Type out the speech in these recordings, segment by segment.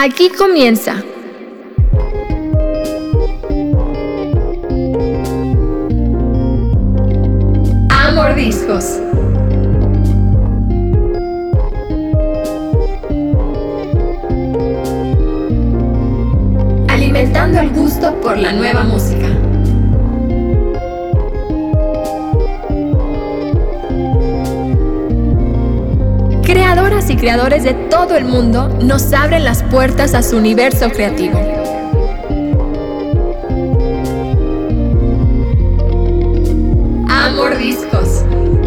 Aquí comienza Mordiscos. Alimentando el gusto por la nueva música. Creadoras y creadores de todo el mundo nos abren las puertas a su universo creativo. Mordiscos.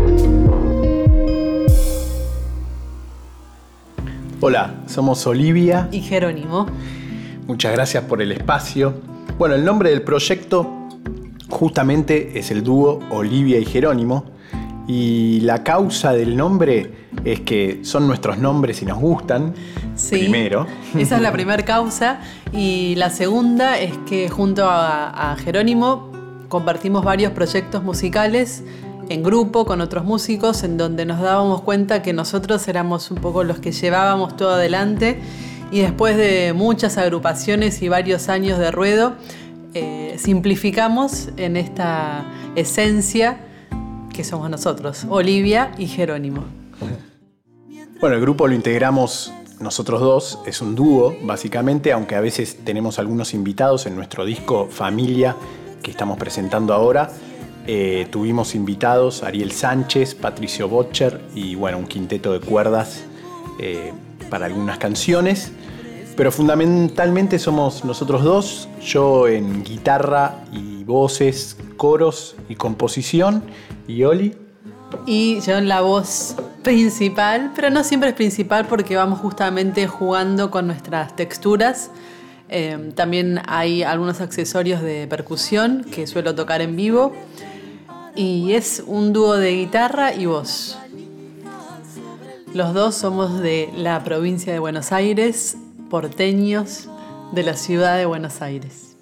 Hola, somos Olivia y Jerónimo. Muchas gracias por el espacio. Bueno, el nombre del proyecto justamente es el dúo Olivia y Jerónimo, y la causa del nombre es que son nuestros nombres y nos gustan. Sí, primero. Esa es la primera causa, y la segunda es que junto a Jerónimo compartimos varios proyectos musicales en grupo con otros músicos, en donde nos dábamos cuenta que nosotros éramos un poco los que llevábamos todo adelante, y después de muchas agrupaciones y varios años de ruedo, simplificamos en esta esencia que somos nosotros, Olivia y Jerónimo. Bueno, el grupo lo integramos nosotros dos, es un dúo básicamente, aunque a veces tenemos algunos invitados en nuestro disco Familia que estamos presentando ahora. Tuvimos invitados Ariel Sánchez, Patricio Botcher y bueno, un quinteto de cuerdas para algunas canciones, pero fundamentalmente somos nosotros dos, yo en guitarra y voces, coros y composición, y Oli. Y yo en la voz principal, pero no siempre es principal porque vamos justamente jugando con nuestras texturas. También hay algunos accesorios de percusión que suelo tocar en vivo, y es un dúo de guitarra y voz. Los dos somos de la provincia de Buenos Aires, porteños de la ciudad de Buenos Aires.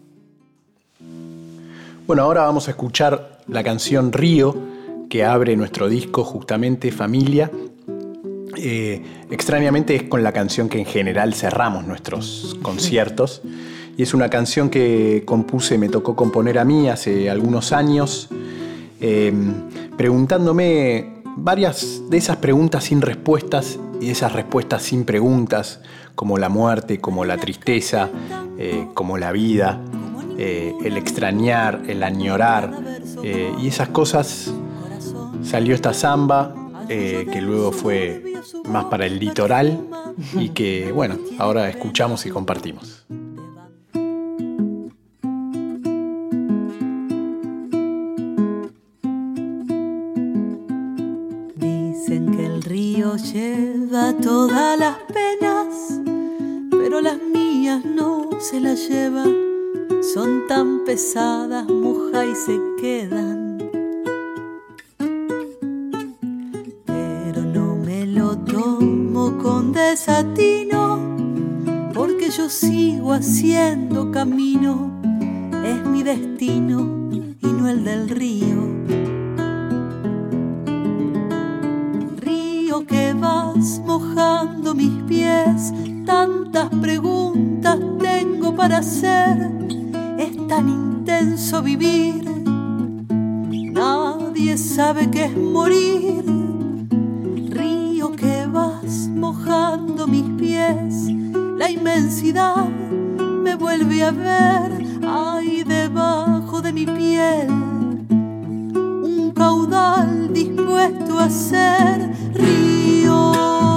Bueno, ahora vamos a escuchar la canción Río, que abre nuestro disco justamente Familia. Extrañamente es con la canción que en general cerramos nuestros conciertos, y es una canción que compuse, me tocó componer a mí hace algunos años, preguntándome varias de esas preguntas sin respuestas y esas respuestas sin preguntas, como la muerte, como la tristeza, como la vida, el extrañar, el añorar, y esas cosas. Salió esta samba que luego fue más para el litoral y que, bueno, ahora escuchamos y compartimos. Dicen que el río lleva todas las penas, pero las mías no se las lleva. Son tan pesadas, moja y se quedan. Con desatino, porque yo sigo haciendo camino, es mi destino y no el del río. Río que vas mojando mis pies, tantas preguntas tengo para hacer, es tan intenso vivir, nadie sabe qué es morir. Mojando mis pies, la inmensidad me vuelve a ver. Hay debajo de mi piel un caudal dispuesto a ser río.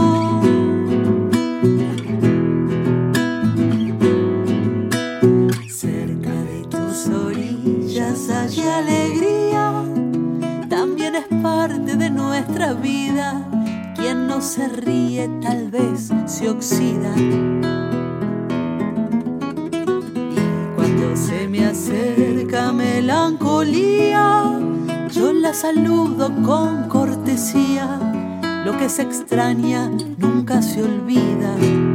Cerca de tus orillas hay alegría, también es parte de nuestra vida. Quien no se ríe tal vez se oxida. Y cuando se me acerca melancolía, yo la saludo con cortesía. Lo que se extraña nunca se olvida.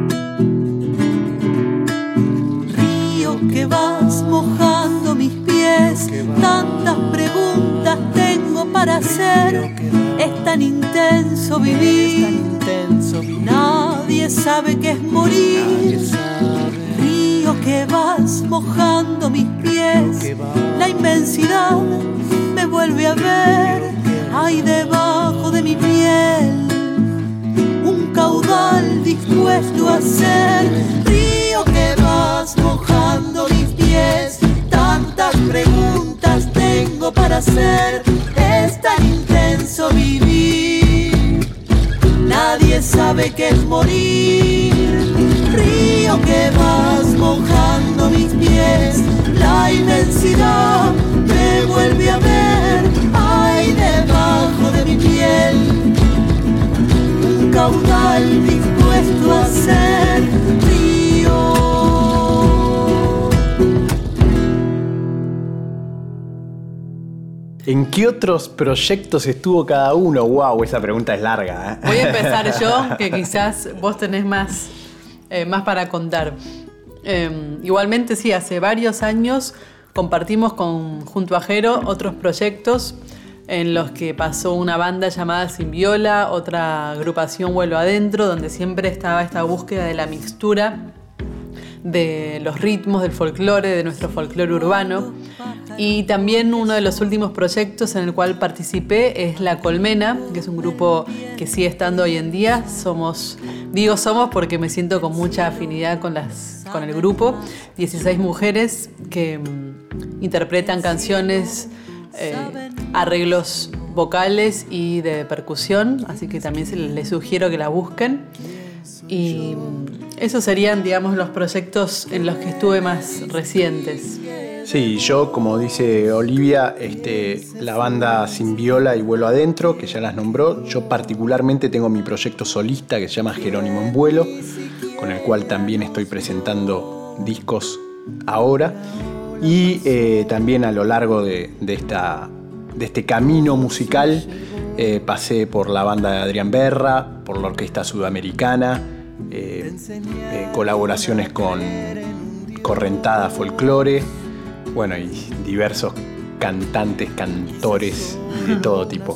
Río que vas mojando mis pies, tantas preguntas tengo para hacer. Es tan intenso vivir, nadie sabe qué es morir. Río que vas mojando mis pies, la inmensidad me vuelve a ver. Hay debajo de mi piel un caudal dispuesto a ser. Río que vas mojando mis pies, tantas preguntas tengo para hacer. Es tan intenso vivir, nadie sabe qué es morir. Río que vas mojando mis pies, la inmensidad me vuelve a ver. Hay debajo de mi piel un caudal dispuesto a ser río. ¿En qué otros proyectos estuvo cada uno? ¡Wow! Esa pregunta es larga, ¿eh? Voy a empezar yo, que quizás vos tenés más para contar. Igualmente, sí, hace varios años compartimos junto a Jero otros proyectos en los que pasó una banda llamada Sin Viola, otra agrupación Vuelo Adentro, donde siempre estaba esta búsqueda de la mixtura de los ritmos del folclore, de nuestro folclore urbano. Y también uno de los últimos proyectos en el cual participé es La Colmena, que es un grupo que sigue estando hoy en día. Somos porque me siento con mucha afinidad con el grupo. 16 mujeres que interpretan canciones, arreglos vocales y de percusión, así que también les sugiero que la busquen. Y esos serían, digamos, los proyectos en los que estuve más recientes. Sí, yo, como dice Olivia, la banda Sin Viola y Vuelo Adentro, que ya las nombró. Yo particularmente tengo mi proyecto solista que se llama Jerónimo en Vuelo, con el cual también estoy presentando discos ahora. Y también a lo largo de este camino musical pasé por la banda de Adrián Berra, por la Orquesta Sudamericana, colaboraciones con Correntada Folclore, bueno, y diversos cantantes, cantores de todo tipo.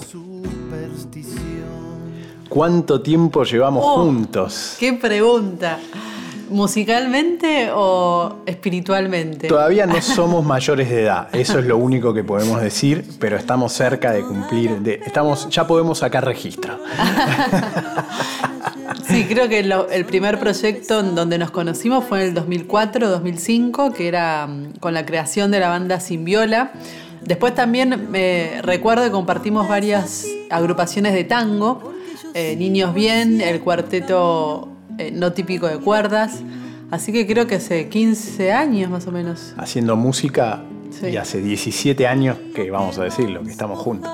¿Cuánto tiempo llevamos juntos? ¡Qué pregunta! ¿Musicalmente o espiritualmente? Todavía no somos mayores de edad, eso es lo único que podemos decir, pero estamos cerca de cumplir, ya podemos sacar registro. Sí, creo que el primer proyecto en donde nos conocimos fue en el 2004-2005, que era con la creación de la banda Sin Viola. Después también recuerdo que compartimos varias agrupaciones de tango, Niños Bien, el cuarteto no típico de cuerdas. Así que creo que hace 15 años más o menos. Haciendo música, sí. Y hace 17 años que, vamos a decirlo, que estamos juntos.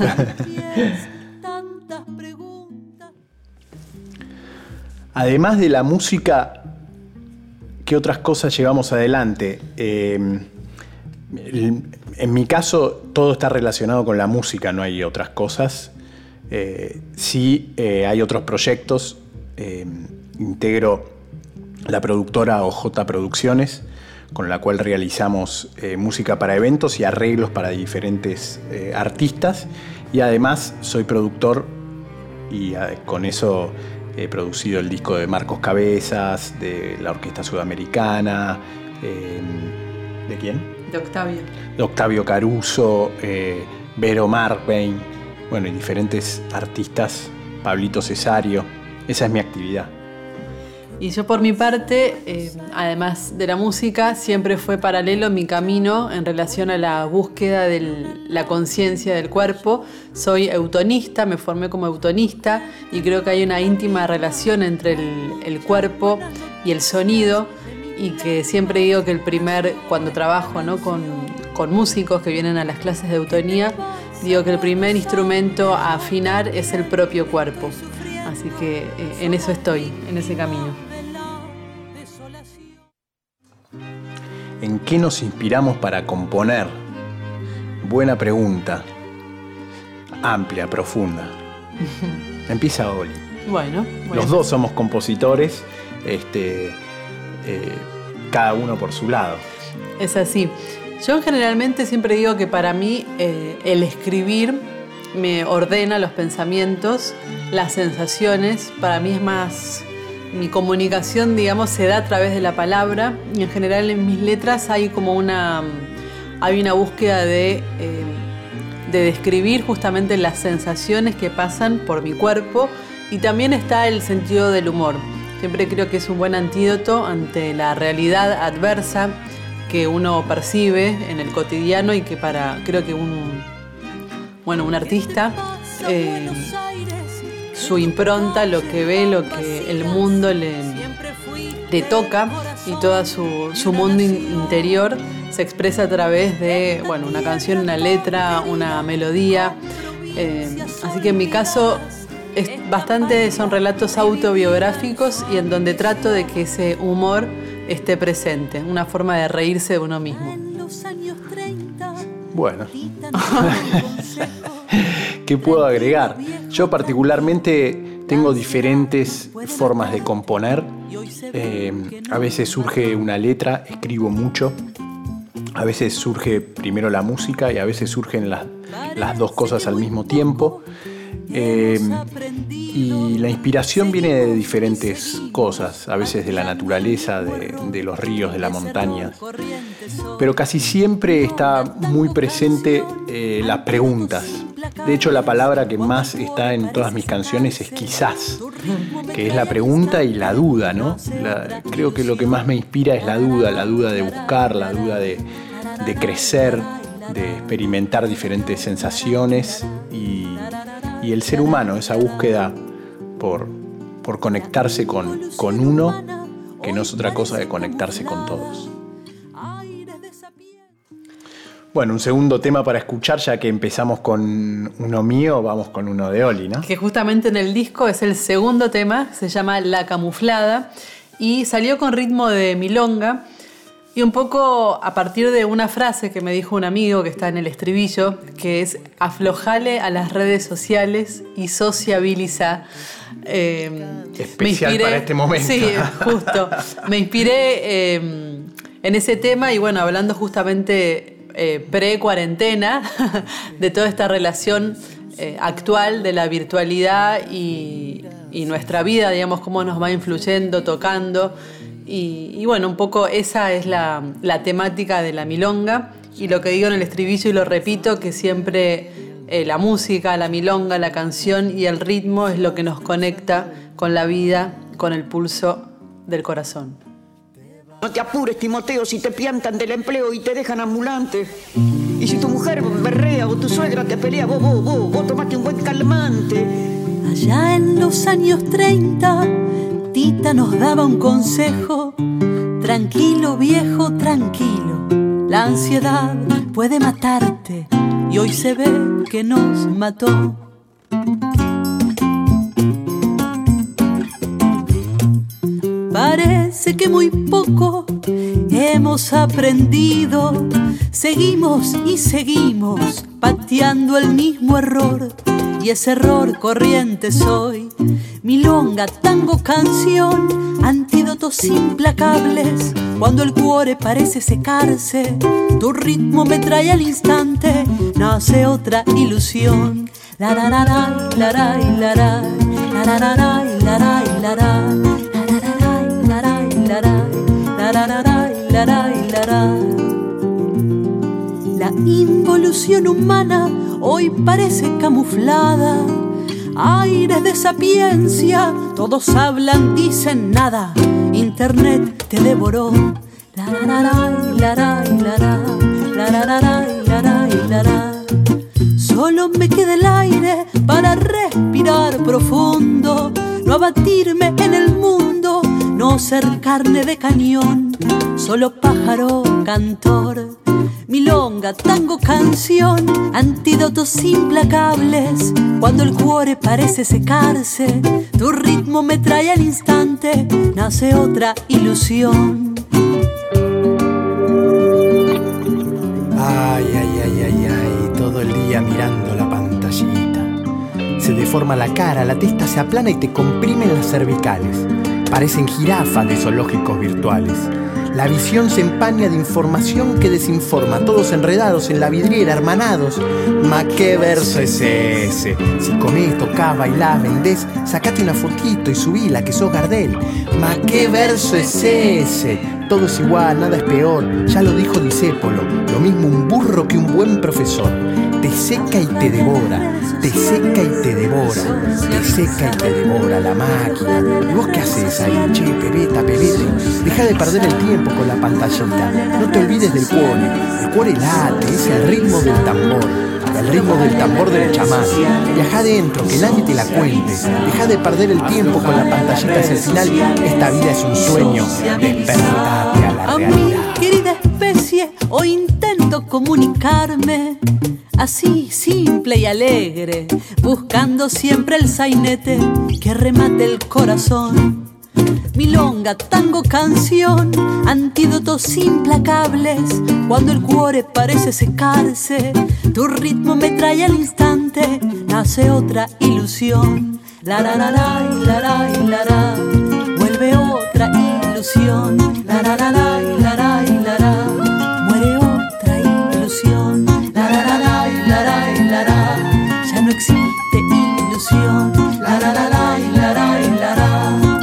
Además de la música, ¿qué otras cosas llevamos adelante? En mi caso, todo está relacionado con la música, no hay otras cosas. Sí, hay otros proyectos. Integro la productora OJ Producciones, con la cual realizamos música para eventos y arreglos para diferentes artistas. Y además soy productor y con eso he producido el disco de Marcos Cabezas, de la Orquesta Sudamericana, ¿de quién? De Octavio. De Octavio Caruso, Vero Marbein, bueno, y diferentes artistas, Pablito Cesario. Esa es mi actividad. Y yo por mi parte, además de la música, siempre fue paralelo mi camino en relación a la búsqueda de la conciencia del cuerpo. Soy eutonista, me formé como eutonista y creo que hay una íntima relación entre el cuerpo y el sonido, y que siempre digo que cuando trabajo, ¿no?, con músicos que vienen a las clases de eutonía, digo que el primer instrumento a afinar es el propio cuerpo. Así que en eso estoy, en ese camino. ¿En qué nos inspiramos para componer? Buena pregunta. Amplia, profunda. Empieza Oli. Bueno. Los dos somos compositores, cada uno por su lado. Es así. Yo generalmente siempre digo que para mí el escribir me ordena los pensamientos, las sensaciones. Para mí es más mi comunicación, digamos, se da a través de la palabra, y en general en mis letras hay como una búsqueda de describir justamente las sensaciones que pasan por mi cuerpo, y también está el sentido del humor. Siempre creo que es un buen antídoto ante la realidad adversa que uno percibe en el cotidiano, y que creo que un artista, su impronta, lo que ve, lo que el mundo le toca, y todo su mundo interior se expresa a través de una canción, una letra, una melodía. Así que en mi caso son relatos autobiográficos, y en donde trato de que ese humor esté presente, una forma de reírse de uno mismo. Bueno, ¿qué puedo agregar? Yo particularmente tengo diferentes formas de componer. A veces surge una letra, escribo mucho. A veces surge primero la música, y a veces surgen las dos cosas al mismo tiempo. Y la inspiración viene de diferentes cosas, a veces de la naturaleza, de los ríos, de la montaña. Pero casi siempre está muy presente las preguntas. De hecho, la palabra que más está en todas mis canciones es quizás, que es la pregunta y la duda, ¿no? Creo que lo que más me inspira es la duda de buscar, la duda de crecer, de experimentar diferentes sensaciones, y el ser humano, esa búsqueda por conectarse con uno, que no es otra cosa que conectarse con todos. Bueno, un segundo tema para escuchar, ya que empezamos con uno mío, vamos con uno de Oli, ¿no? Que justamente en el disco es el segundo tema, se llama La Camuflada, y salió con ritmo de milonga, y un poco a partir de una frase que me dijo un amigo que está en el estribillo, que es: aflojale a las redes sociales y sociabiliza. Especial para este momento. Sí, justo. Me inspiré en ese tema, y hablando justamente pre-cuarentena, de toda esta relación actual de la virtualidad y nuestra vida, digamos, cómo nos va influyendo, tocando. Y un poco esa es la temática de la milonga, y lo que digo en el estribillo, y lo repito, que siempre la música, la milonga, la canción y el ritmo es lo que nos conecta con la vida, con el pulso del corazón. No te apures, Timoteo, si te piantan del empleo y te dejan ambulante. Y si tu mujer berrea o tu suegra te pelea, vos tomate un buen calmante. Allá en los años 30, Tita nos daba un consejo: tranquilo, viejo, tranquilo, la ansiedad puede matarte, y hoy se ve que nos mató. Parece que muy poco hemos aprendido, seguimos y seguimos pateando el mismo error, y ese error corriente soy. Milonga, tango, canción, antídotos implacables. Cuando el cuore parece secarse, tu ritmo me trae al instante, nace otra ilusión. La la la la la la la la la la la la la la. La involución humana hoy parece camuflada, aires de sapiencia, todos hablan, dicen nada. Internet te devoró. Solo me queda el aire para respirar profundo, no abatirme en el mundo, no ser carne de cañón, solo pájaro cantor. Milonga, tango, canción, antídotos implacables. Cuando el cuore parece secarse, tu ritmo me trae al instante, nace otra ilusión. Ay, ay, ay, ay, ay, todo el día mirando la pantallita. Se deforma la cara, la testa se aplana y te comprimen las cervicales. Parecen jirafas de zoológicos virtuales. La visión se empaña de información que desinforma, todos enredados en la vidriera, hermanados. Ma qué verso es ese. Si comés, tocás, bailás, vendés, sacate una fotito y subila que sos Gardel. Ma qué verso es ese. Todo es igual, nada es peor. Ya lo dijo Discépolo, lo mismo un burro que un buen profesor. Te seca y te devora, te seca y te devora, te seca y te devora la máquina. ¿Y vos qué haces ahí? Che, pebeta, pebete, deja de perder el tiempo con la pantallita. No te olvides del cuore. El cuore late, es el ritmo del tambor, el ritmo del tambor del chamán. Viajá adentro, que nadie te la cuente. Deja de perder el tiempo con la pantallita. Si al final esta vida es un sueño, despertate a la realidad. Querida especie, hoy intento comunicarme así, simple y alegre, buscando siempre el sainete que remate el corazón. Milonga, tango, canción, antídotos implacables. Cuando el cuore parece secarse, tu ritmo me trae al instante, nace otra ilusión. La la la la la la la la, vuelve otra ilusión. La la la la la la la la, muere otra ilusión. La la la la la la la la, ya no existe ilusión. La la la la la la la la.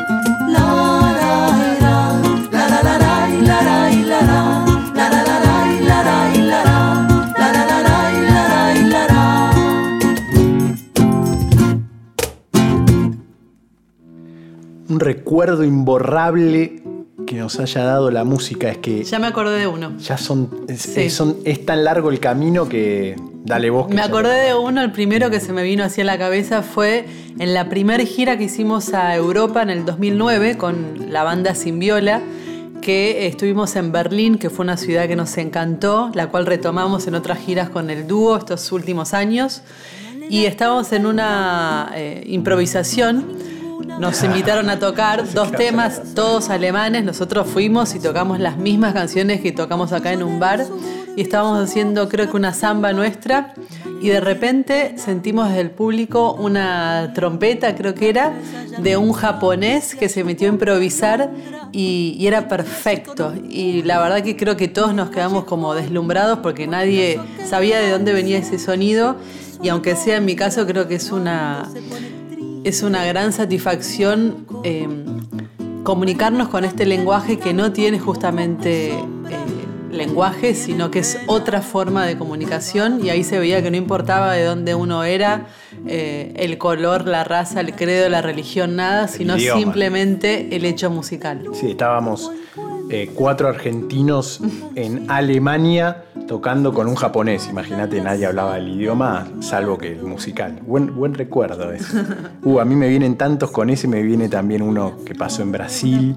Un recuerdo imborrable que nos haya dado la música es que Ya me acordé de uno. ya Sí. es tan largo el camino que dale vos. Que Me ya acordé de uno, el primero que se me vino hacia la cabeza fue en la primera gira que hicimos a Europa en el 2009 con la banda Sin Viola, que estuvimos en Berlín, que fue una ciudad que nos encantó, la cual retomamos en otras giras con el dúo estos últimos años. Y estábamos en una improvisación. Nos invitaron a tocar 2 temas, todos alemanes. Nosotros fuimos y tocamos las mismas canciones que tocamos acá en un bar. Y estábamos haciendo, creo que una samba nuestra. Y de repente sentimos desde el público una trompeta, creo que era, de un japonés que se metió a improvisar y era perfecto. Y la verdad que creo que todos nos quedamos como deslumbrados porque nadie sabía de dónde venía ese sonido. Y aunque sea en mi caso, creo que es una gran satisfacción comunicarnos con este lenguaje que no tiene justamente lenguaje, sino que es otra forma de comunicación. Y ahí se veía que no importaba de dónde uno era, el color, la raza, el credo, la religión, nada, sino idioma. Simplemente el hecho musical. Sí, estábamos 4 argentinos en Alemania tocando con un japonés. Imagínate, nadie hablaba el idioma, salvo que el musical. Buen recuerdo eso. A mí me vienen tantos con ese, me viene también uno que pasó en Brasil,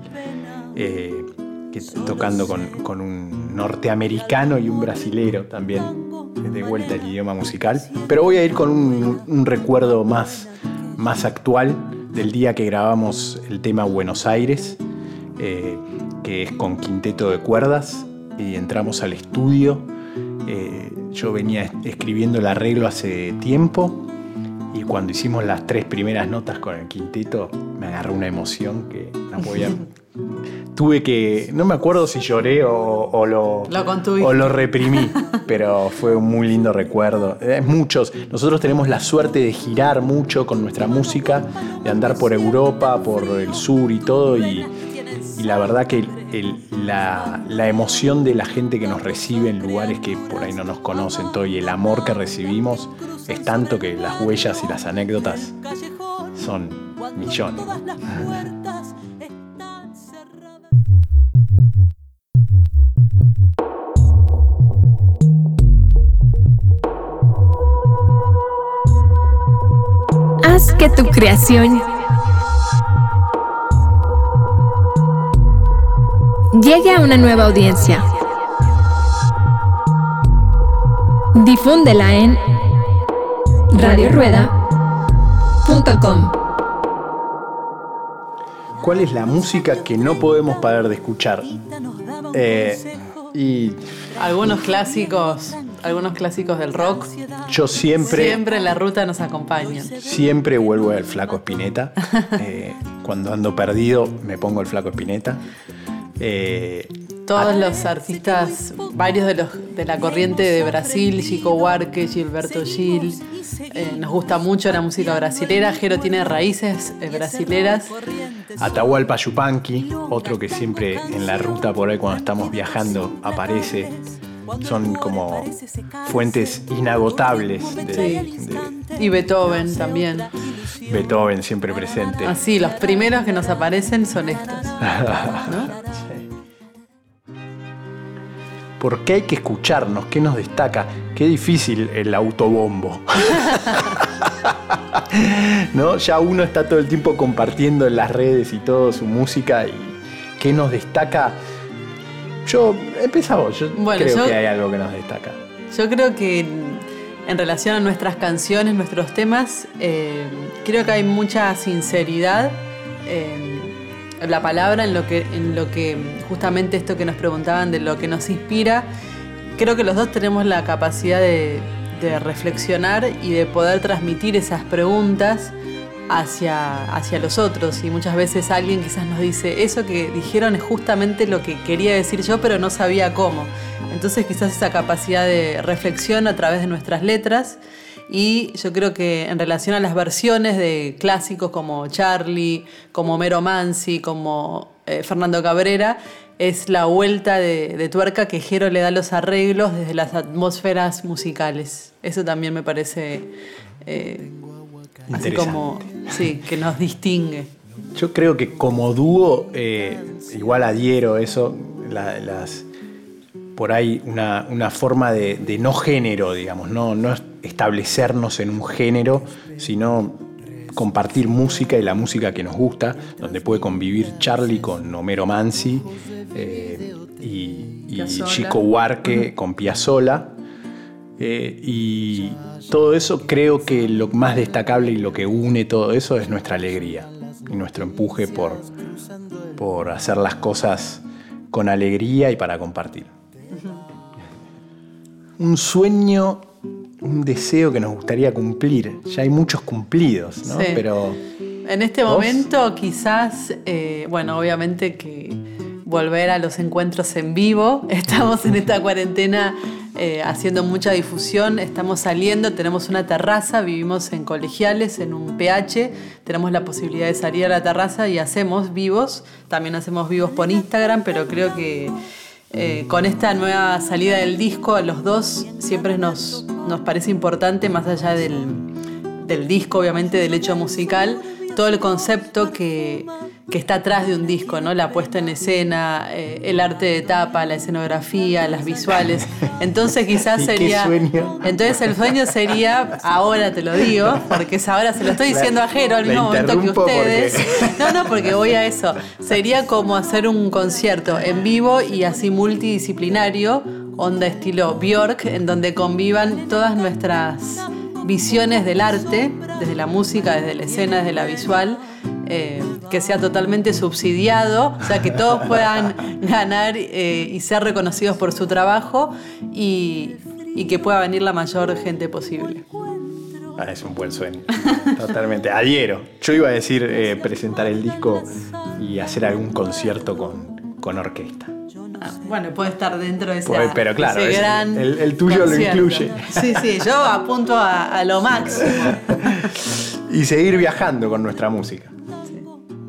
tocando con un norteamericano y un brasilero también, de vuelta el idioma musical. Pero voy a ir con un recuerdo más actual del día que grabamos el tema Buenos Aires, que es con quinteto de cuerdas, y entramos al estudio. Yo venía escribiendo el arreglo hace tiempo y cuando hicimos las 3 primeras notas con el quinteto me agarró una emoción que no podía. Tuve que, no me acuerdo si lloré o lo reprimí, pero fue un muy lindo recuerdo. Nosotros tenemos la suerte de girar mucho con nuestra música, de andar por Europa, por el sur y todo, y la verdad que la emoción de la gente que nos recibe en lugares que por ahí no nos conocen, todo, y el amor que recibimos es tanto que las huellas y las anécdotas son millones. Haz que tu creación llegue a una nueva audiencia. Difúndela en radiorueda.com. ¿Cuál es la música que no podemos parar de escuchar? Y Algunos clásicos del rock. yo Siempre la ruta nos acompaña. siempre vuelvo al Flaco Spinetta. Cuando ando perdido me pongo el Flaco Spinetta. Todos los artistas, varios de la corriente de Brasil, Chico Buarque, Gilberto Gil, nos gusta mucho la música brasilera. Jero tiene raíces brasileras. Atahualpa Yupanqui, otro que siempre en la ruta por ahí cuando estamos viajando aparece. Son como fuentes inagotables. Y Beethoven también. Beethoven siempre presente. Así, los primeros que nos aparecen son estos, ¿no? Sí. ¿Por qué hay que escucharnos? ¿Qué nos destaca? Qué difícil el autobombo. ¿No? Ya uno está todo el tiempo compartiendo en las redes y todo su música. ¿Y qué nos destaca? Empezá vos. Yo creo que hay algo que nos destaca. Yo creo que en relación a nuestras canciones, nuestros temas, creo que hay mucha sinceridad en la palabra, en lo que justamente esto que nos preguntaban de lo que nos inspira. Creo que los dos tenemos la capacidad de reflexionar y de poder transmitir esas preguntas hacia los otros, y muchas veces alguien quizás nos dice: eso que dijeron es justamente lo que quería decir yo, pero no sabía cómo. Entonces quizás esa capacidad de reflexión a través de nuestras letras. Y yo creo que en relación a las versiones de clásicos como Charly, como Homero Mansi, como Fernando Cabrera, es la vuelta de tuerca que Jero le da a los arreglos desde las atmósferas musicales. Eso también me parece así como, sí, que nos distingue. Yo creo que como dúo, igual adhiero eso, por ahí una forma de no género, digamos, no establecernos en un género, sino compartir música y la música que nos gusta, donde puede convivir Charly con Homero Mansi y Chico Buarque con Piazzolla. Y todo eso, creo que lo más destacable y lo que une todo eso es nuestra alegría y nuestro empuje por hacer las cosas con alegría y para compartir. Un sueño, un deseo que nos gustaría cumplir. Ya hay muchos cumplidos, ¿no? Sí. Pero en este momento quizás, obviamente que volver a los encuentros en vivo. Estamos en esta cuarentena haciendo mucha difusión, estamos saliendo, tenemos una terraza, vivimos en Colegiales, en un PH, tenemos la posibilidad de salir a la terraza y hacemos vivos, también hacemos vivos por Instagram, pero creo que con esta nueva salida del disco, a los dos siempre nos parece importante, más allá del disco, obviamente del hecho musical, todo el concepto que está atrás de un disco, ¿no? La puesta en escena, el arte de tapa, la escenografía, las visuales. Entonces quizás sería... sueño? Entonces el sueño sería, ahora te lo digo, porque es ahora, se lo estoy diciendo a Jero al mismo momento que ustedes. Porque voy a eso. Sería como hacer un concierto en vivo y así multidisciplinario, onda estilo Björk, en donde convivan todas nuestras visiones del arte, desde la música, desde la escena, desde la visual, que sea totalmente subsidiado, o sea, que todos puedan ganar y ser reconocidos por su trabajo y que pueda venir la mayor gente posible. Es un buen sueño, totalmente, adhiero. Yo iba a decir presentar el disco y hacer algún concierto con orquesta. Bueno, puede estar dentro de ese pero claro, ese gran el tuyo concierto. lo incluye. Sí, yo apunto a lo máximo. Y seguir viajando con nuestra música. Sí.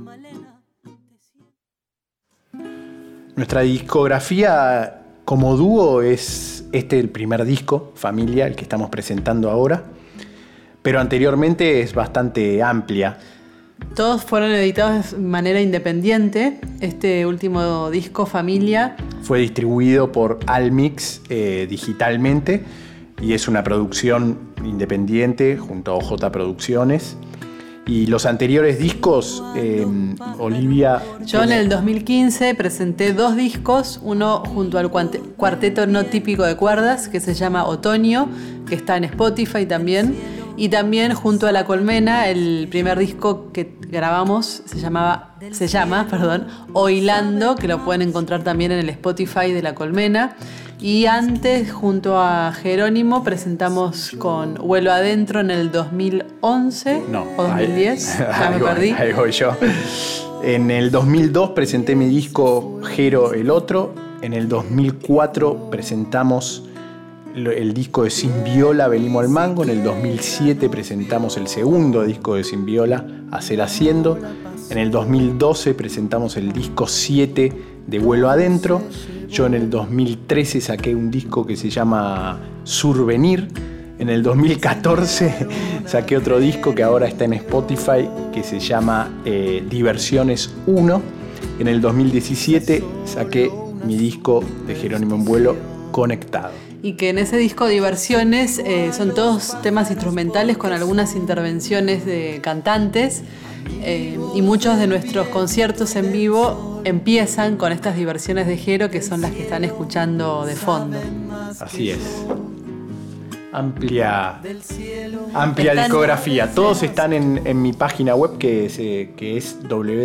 Nuestra discografía como dúo es el primer disco, Familia, el que estamos presentando ahora, pero anteriormente es bastante amplia. Todos fueron editados de manera independiente. Este último disco, Familia, fue distribuido por Almix digitalmente y es una producción independiente junto a OJ Producciones. Y los anteriores discos, Olivia... Yo en el 2015 presenté 2 discos, uno junto al cuarteto no típico de cuerdas, que se llama Otoño, que está en Spotify también, y también junto a La Colmena, el primer disco que grabamos se llama Oilando, que lo pueden encontrar también en el Spotify de La Colmena. Y antes, junto a Jerónimo, presentamos con Vuelo Adentro en el 2011 o 2010, ya me perdí. Ahí voy yo. En el 2002 presenté mi disco Jero el Otro En el 2004 presentamos el disco de Sin Viola, Venimos al Mango. En el 2007 presentamos el segundo disco de Sin Viola, Hacer Haciendo. En el 2012 presentamos el disco 7 de Vuelo Adentro. Yo en el 2013 saqué un disco que se llama Survenir. En el 2014 saqué otro disco que ahora está en Spotify que se llama Diversiones 1. En el 2017 saqué mi disco de Jerónimo en Vuelo, Conectado. Y que en ese disco Diversiones son todos temas instrumentales con algunas intervenciones de cantantes, y muchos de nuestros conciertos en vivo empiezan con estas diversiones de Jero, que son las que están escuchando de fondo. Así es. Amplia discografía. Todos están en mi página web que es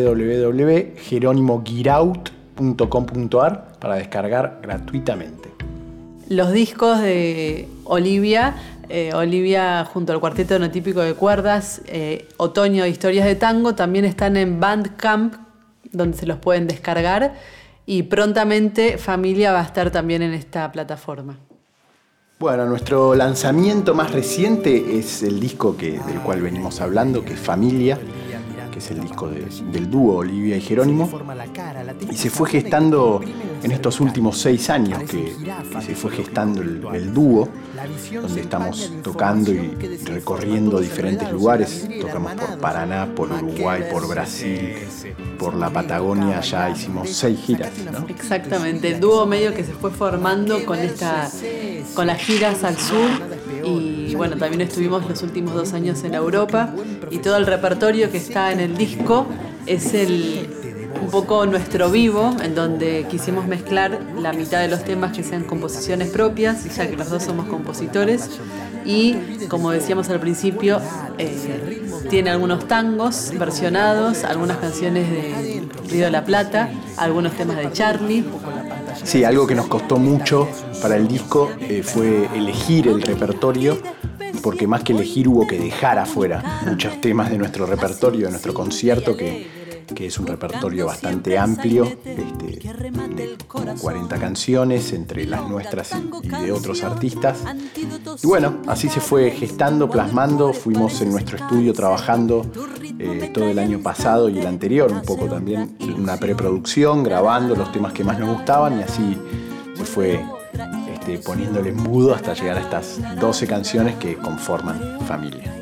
www.jeronimoguiraut.com.ar para descargar gratuitamente. Los discos de Olivia junto al Cuarteto No Típico de Cuerdas, Otoño, Historias de Tango, también están en Bandcamp, donde se los pueden descargar, y prontamente Familia va a estar también en esta plataforma. Bueno, nuestro lanzamiento más reciente es el disco del cual venimos hablando, que es Familia, que es el disco del dúo Olivia y Jerónimo, y se fue gestando en estos últimos 6 años que se fue gestando el dúo, donde estamos tocando y recorriendo diferentes lugares. Tocamos por Paraná, por Uruguay, por Brasil, por la Patagonia. Ya hicimos 6 giras, ¿no? Exactamente, el dúo medio que se fue formando con las giras al sur, y bueno, también estuvimos los últimos 2 años en Europa, y todo el repertorio que está en el disco es un poco nuestro vivo, en donde quisimos mezclar la mitad de los temas que sean composiciones propias, ya que los dos somos compositores, y como decíamos al principio, tiene algunos tangos versionados, algunas canciones de Río de la Plata, algunos temas de Charlie. Sí, algo que nos costó mucho para el disco fue elegir el repertorio, porque más que elegir hubo que dejar afuera muchos temas de nuestro repertorio, de nuestro concierto, que es un repertorio bastante amplio, de como 40 canciones entre las nuestras y de otros artistas. Y bueno, así se fue gestando, plasmando. Fuimos en nuestro estudio trabajando todo el año pasado y el anterior, un poco también una preproducción, grabando los temas que más nos gustaban, y así se fue poniéndole embudo hasta llegar a estas 12 canciones que conforman Familia.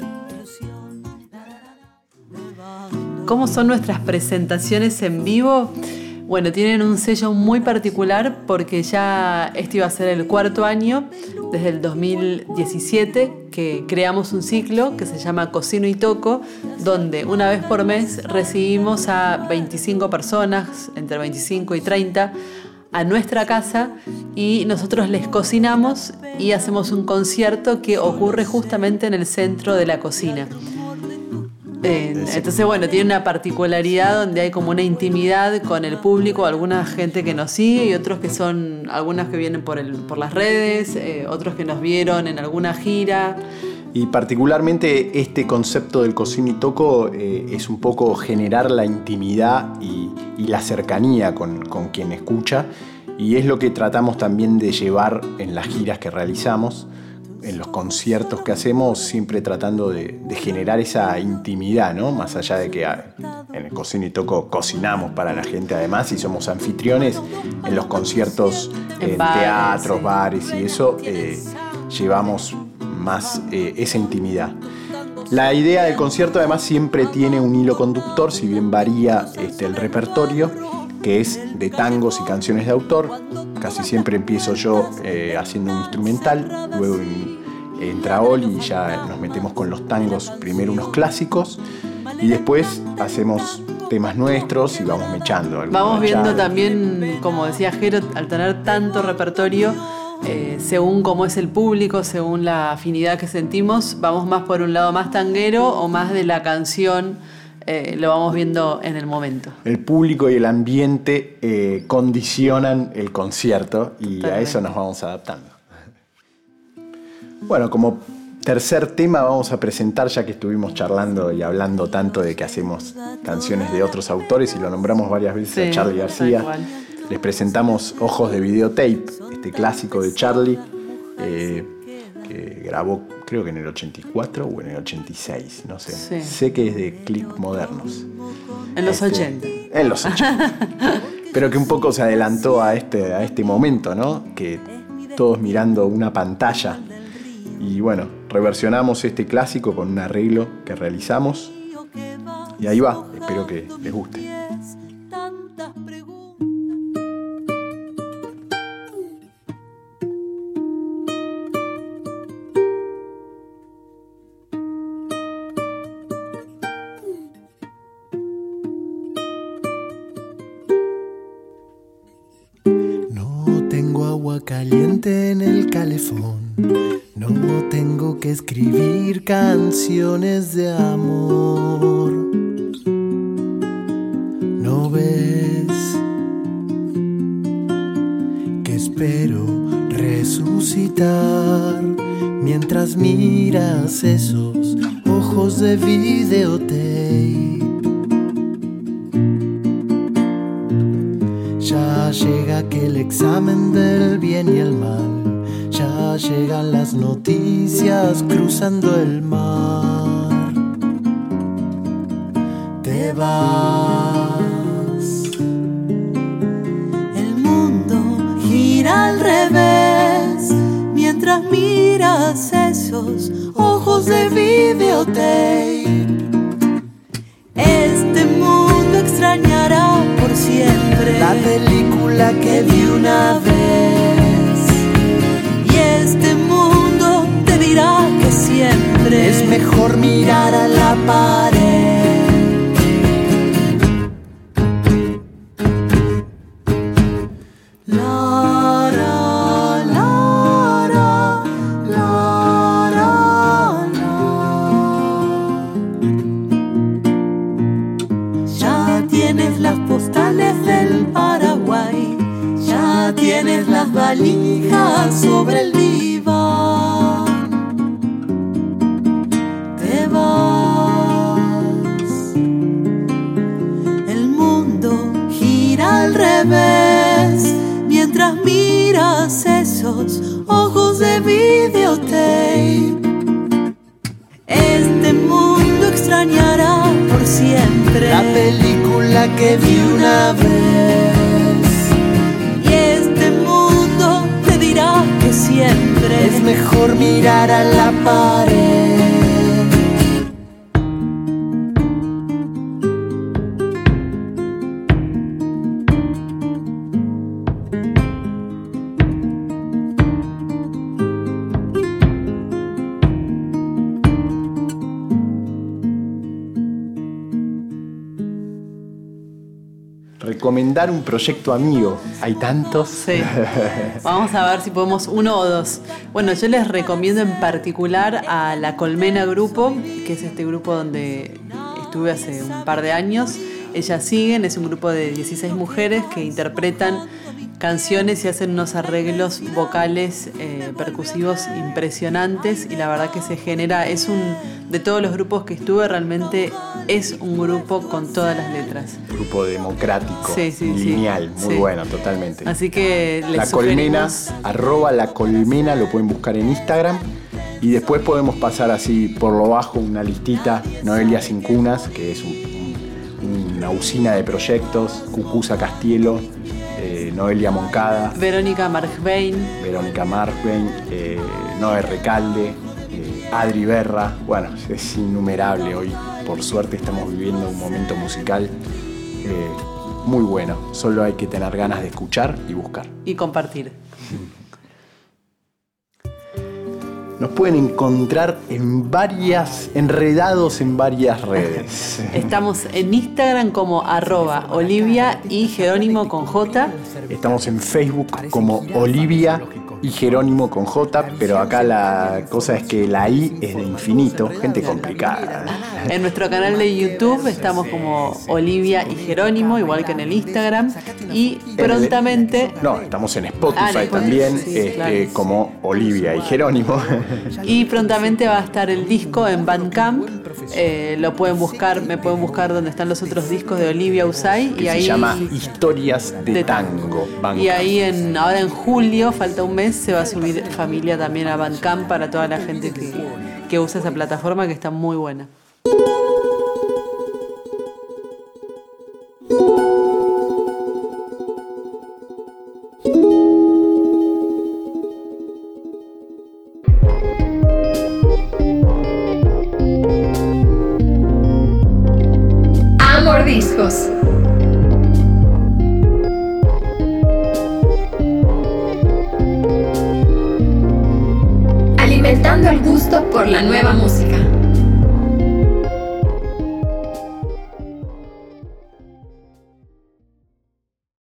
¿Cómo son nuestras presentaciones en vivo? Bueno, tienen un sello muy particular porque ya este iba a ser el 4º año, desde el 2017, que creamos un ciclo que se llama Cocino y Toco, donde una vez por mes recibimos a 25 personas, entre 25 y 30, a nuestra casa, y nosotros les cocinamos y hacemos un concierto que ocurre justamente en el centro de la cocina. Entonces, bueno, tiene una particularidad donde hay como una intimidad con el público, alguna gente que nos sigue y otros que son, algunas que vienen por las redes, otros que nos vieron en alguna gira. Y particularmente este concepto del Cocino y Toco es un poco generar la intimidad y la cercanía con quien escucha, y es lo que tratamos también de llevar en las giras que realizamos, en los conciertos que hacemos, siempre tratando de generar esa intimidad, ¿no? Más allá de que en el Cocino y Toco cocinamos para la gente además y somos anfitriones, en los conciertos, en teatros, bares y eso, llevamos más esa intimidad. La idea del concierto además siempre tiene un hilo conductor, si bien varía el repertorio, que es de tangos y canciones de autor. Casi siempre empiezo yo haciendo un instrumental, luego entra Oli y ya nos metemos con los tangos, primero unos clásicos y después hacemos temas nuestros y vamos mechando. Vamos viendo también, como decía Jero, al tener tanto repertorio, según cómo es el público, según la afinidad que sentimos, vamos más por un lado más tanguero o más de la canción. Lo vamos viendo en el momento. El público y el ambiente condicionan el concierto y a eso nos vamos adaptando. Bueno, como tercer tema vamos a presentar, ya que estuvimos charlando y hablando tanto de que hacemos canciones de otros autores y lo nombramos varias veces, a Charly García. les presentamos Ojos de Videotape, este clásico de Charlie, que grabó creo que en el 84 o en el 86, no sé. Sí. Sé que es de Click Modernos. En los 80. En los 80. Pero que un poco se adelantó a este momento, ¿no? Que todos mirando una pantalla. Y bueno, reversionamos este clásico con un arreglo que realizamos. Y ahí va, espero que les guste. No tengo agua caliente en el calefón. No tengo que escribir canciones de amor. ¿No ves que espero resucitar mientras miras esos ojos de videotape? Ya llega aquel examen del bien y el mal. Ya llegan las noticias cruzando el mar. Te vas. El mundo gira al revés mientras miras esos ojos de videotape. Este mundo extrañará por siempre La película que vi una vez. y este mundo te dirá que siempre Es mejor mirar a la pared. La, la, la, la, la, la, la. Ya tienes las postales del Paraguay, ya tienes las valijas sobre el diván. Te vas. El mundo gira al revés mientras miras esos ojos de videotape. Este mundo extrañará por siempre La película que vi una vez. y este mundo te dirá que siempre Es mejor mirar a la pared. Recomendar un proyecto amigo. Hay tantos. Sí. Vamos a ver si podemos uno o dos. Bueno, yo les recomiendo en particular a La Colmena Grupo, que es este grupo donde estuve hace un par de años. Ellas siguen, es un grupo de 16 mujeres que interpretan canciones y hacen unos arreglos vocales percusivos impresionantes, y la verdad que se genera, de todos los grupos que estuve, realmente es un grupo con todas las letras. Grupo democrático, Sí, sí, sí. lineal, muy Sí. bueno, totalmente. Así que les La Colmena, sugerimos... @La Colmena, lo pueden buscar en Instagram. Y después podemos pasar así por lo bajo una listita. Noelia Sin Cunas, que es una usina de proyectos. Cucuza Castielo, Noelia Moncada, Verónica Markbein, Verónica Markbein, Noé Recalde, Adri Berra. Bueno, es innumerable. Hoy, por suerte, estamos viviendo un momento musical muy bueno. Solo hay que tener ganas de escuchar y buscar. y compartir. Nos pueden encontrar enredados en varias redes. Estamos en Instagram como @Olivia y Jerónimo con J. Estamos en Facebook como Olivia y Jerónimo con J, pero acá la cosa es que la I es de infinito, gente complicada. En nuestro canal de YouTube estamos como Olivia y Jerónimo, igual que en el Instagram, y prontamente... estamos en Spotify también, sí, claro. Como Olivia y Jerónimo. Y prontamente va a estar el disco en Bandcamp, lo pueden buscar, me pueden buscar donde están los otros discos de Olivia Usay. Que se llama Historias de Tango. Y ahí ahora en julio, falta un mes, se va a subir Familia también a Bandcamp para toda la gente que usa esa plataforma, que está muy buena. Amor Discos. Alimentando el gusto por la nueva música.